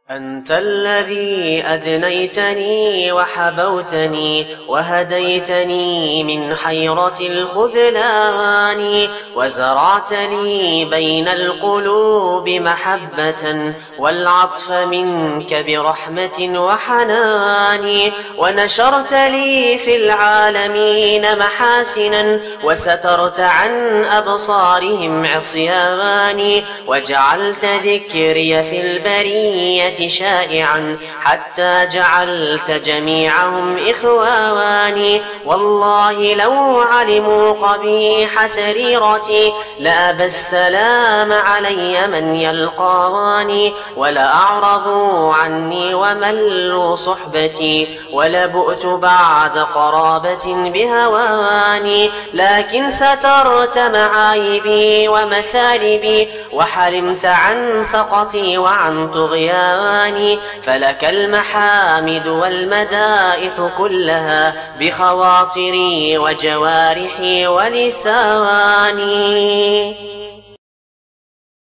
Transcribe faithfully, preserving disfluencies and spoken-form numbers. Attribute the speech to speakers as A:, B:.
A: أنت الذي أدنيتني وحبوتني وهديتني من حيرة الخذلان، وزرعت لي بين القلوب محبة والعطف منك برحمة وحنان، ونشرت لي في العالمين محاسنا وسترت عن أبصارهم عصياني، وجعلت ذكري في البرية شائعا حتى جعلت جميعهم إخواني. والله لو علموا قبيح سريرتي لأبى السلام علي من يلقاني، ولأعرضوا عني وملوا صحبتي ولبؤت بعد قرابة بهواني، لكن سترت معايبي ومثالبي وحلمت عن سقطي وعن طغياني، فلك المحامد والمدائح كلها بخواطري وجوارحي ولساني.